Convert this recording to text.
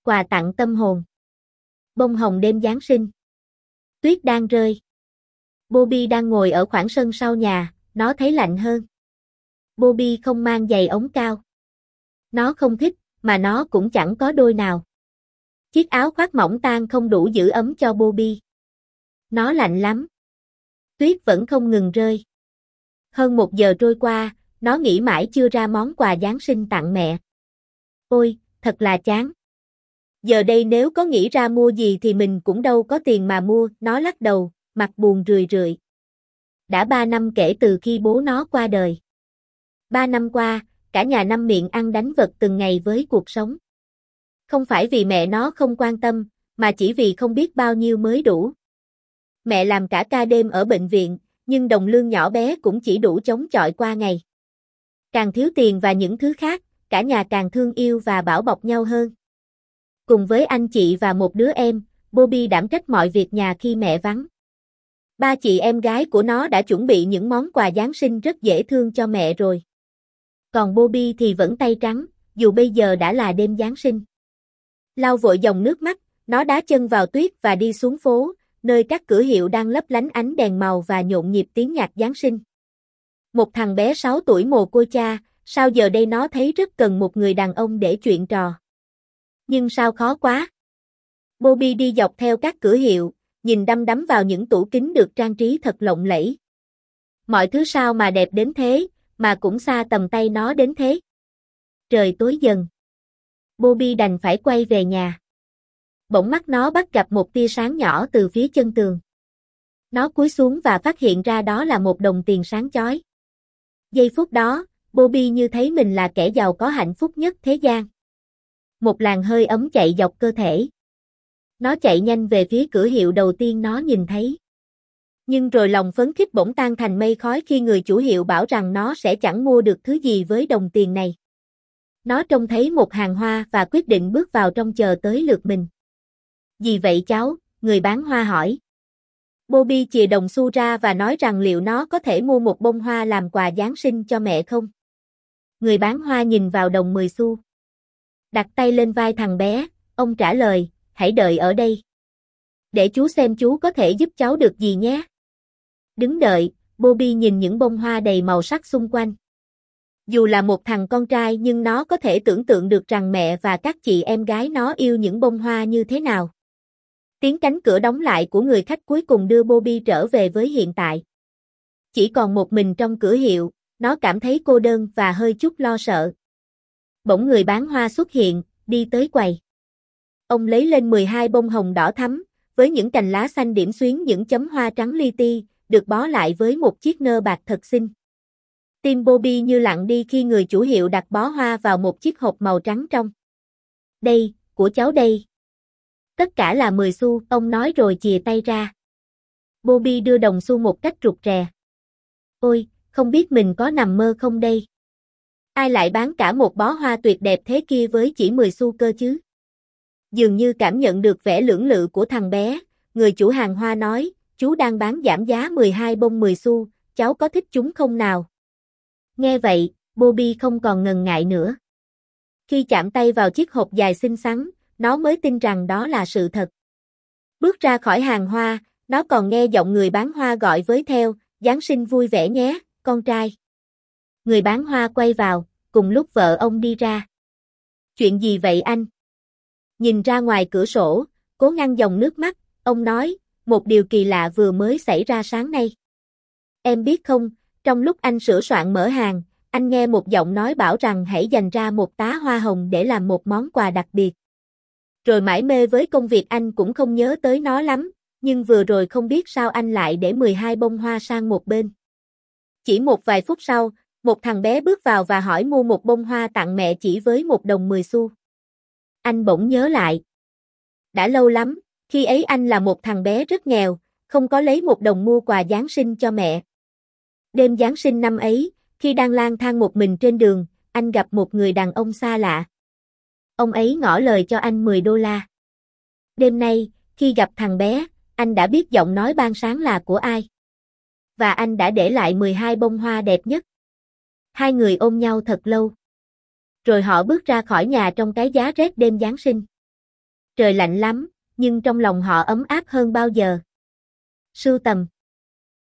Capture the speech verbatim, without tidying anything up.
Quà tặng tâm hồn. Bông hồng đêm Giáng sinh. Tuyết đang rơi. Bobby đang ngồi ở khoảng sân sau nhà, nó thấy lạnh hơn. Bobby không mang giày ống cao. Nó không thích, mà nó cũng chẳng có đôi nào. Chiếc áo khoác mỏng tang không đủ giữ ấm cho Bobby. Nó lạnh lắm. Tuyết vẫn không ngừng rơi. Hơn một giờ trôi qua, nó nghĩ mãi chưa ra món quà Giáng sinh tặng mẹ. Ôi, thật là chán. Giờ đây nếu có nghĩ ra mua gì thì mình cũng đâu có tiền mà mua, nó lắc đầu, mặt buồn rười rượi. Đã ba năm kể từ khi bố nó qua đời. Ba năm qua, cả nhà năm miệng ăn đánh vật từng ngày với cuộc sống. Không phải vì mẹ nó không quan tâm, mà chỉ vì không biết bao nhiêu mới đủ. Mẹ làm cả ca đêm ở bệnh viện, nhưng đồng lương nhỏ bé cũng chỉ đủ chống chọi qua ngày. Càng thiếu tiền và những thứ khác, cả nhà càng thương yêu và bảo bọc nhau hơn. Cùng với anh chị và một đứa em, Bobby đảm trách mọi việc nhà khi mẹ vắng. Ba chị em gái của nó đã chuẩn bị những món quà Giáng sinh rất dễ thương cho mẹ rồi. Còn Bobby thì vẫn tay trắng, dù bây giờ đã là đêm Giáng sinh. Lau vội dòng nước mắt, nó đá chân vào tuyết và đi xuống phố, nơi các cửa hiệu đang lấp lánh ánh đèn màu và nhộn nhịp tiếng nhạc Giáng sinh. Một thằng bé sáu tuổi mồ côi cha, sao giờ đây nó thấy rất cần một người đàn ông để chuyện trò. Nhưng sao khó quá. Bobby đi dọc theo các cửa hiệu, nhìn đăm đắm vào những tủ kính được trang trí thật lộng lẫy. Mọi thứ sao mà đẹp đến thế, mà cũng xa tầm tay nó đến thế. Trời tối dần. Bobby đành phải quay về nhà. Bỗng mắt nó bắt gặp một tia sáng nhỏ từ phía chân tường. Nó cúi xuống và phát hiện ra đó là một đồng tiền sáng chói. Giây phút đó, Bobby như thấy mình là kẻ giàu có hạnh phúc nhất thế gian. Một làn hơi ấm chạy dọc cơ thể. Nó chạy nhanh về phía cửa hiệu đầu tiên nó nhìn thấy. Nhưng rồi lòng phấn khích bỗng tan thành mây khói khi người chủ hiệu bảo rằng nó sẽ chẳng mua được thứ gì với đồng tiền này. Nó trông thấy một hàng hoa và quyết định bước vào trong chờ tới lượt mình. Gì vậy cháu? Người bán hoa hỏi. Bobby chìa đồng xu ra và nói rằng liệu nó có thể mua một bông hoa làm quà Giáng sinh cho mẹ không? Người bán hoa nhìn vào đồng mười xu. Đặt tay lên vai thằng bé, ông trả lời, hãy đợi ở đây. Để chú xem chú có thể giúp cháu được gì nhé. Đứng đợi, Bobby nhìn những bông hoa đầy màu sắc xung quanh. Dù là một thằng con trai nhưng nó có thể tưởng tượng được rằng mẹ và các chị em gái nó yêu những bông hoa như thế nào. Tiếng cánh cửa đóng lại của người khách cuối cùng đưa Bobby trở về với hiện tại. Chỉ còn một mình trong cửa hiệu, nó cảm thấy cô đơn và hơi chút lo sợ. Bỗng người bán hoa xuất hiện, đi tới quầy. Ông lấy lên mười hai bông hồng đỏ thắm, với những cành lá xanh điểm xuyến những chấm hoa trắng li ti, được bó lại với một chiếc nơ bạc thật xinh. Tim Bobby như lặng đi khi người chủ hiệu đặt bó hoa vào một chiếc hộp màu trắng trong. Đây, của cháu đây. Tất cả là mười xu, ông nói rồi chìa tay ra. Bobby đưa đồng xu một cách rụt rè. Ôi, không biết mình có nằm mơ không đây? Ai lại bán cả một bó hoa tuyệt đẹp thế kia với chỉ mười xu cơ chứ? Dường như cảm nhận được vẻ lưỡng lự của thằng bé, người chủ hàng hoa nói, chú đang bán giảm giá mười hai bông mười xu, cháu có thích chúng không nào? Nghe vậy, Bobby không còn ngần ngại nữa. Khi chạm tay vào chiếc hộp dài xinh xắn, nó mới tin rằng đó là sự thật. Bước ra khỏi hàng hoa, nó còn nghe giọng người bán hoa gọi với theo, Giáng sinh vui vẻ nhé, con trai. Người bán hoa quay vào, cùng lúc vợ ông đi ra. Chuyện gì vậy anh? Nhìn ra ngoài cửa sổ, cố ngăn dòng nước mắt, ông nói, một điều kỳ lạ vừa mới xảy ra sáng nay. Em biết không, trong lúc anh sửa soạn mở hàng, anh nghe một giọng nói bảo rằng hãy dành ra một tá hoa hồng để làm một món quà đặc biệt. Rồi mải mê với công việc anh cũng không nhớ tới nó lắm, nhưng vừa rồi không biết sao anh lại để mười hai bông hoa sang một bên. Chỉ một vài phút sau, một thằng bé bước vào và hỏi mua một bông hoa tặng mẹ chỉ với một đồng mười xu. Anh bỗng nhớ lại. Đã lâu lắm, khi ấy anh là một thằng bé rất nghèo, không có lấy một đồng mua quà Giáng sinh cho mẹ. Đêm Giáng sinh năm ấy, khi đang lang thang một mình trên đường, anh gặp một người đàn ông xa lạ. Ông ấy ngỏ lời cho anh mười đô la. Đêm nay, khi gặp thằng bé, anh đã biết giọng nói ban sáng là của ai. Và anh đã để lại mười hai bông hoa đẹp nhất. Hai người ôm nhau thật lâu. Rồi họ bước ra khỏi nhà trong cái giá rét đêm Giáng sinh. trời lạnh lắm, nhưng trong lòng họ ấm áp hơn bao giờ. Sưu tầm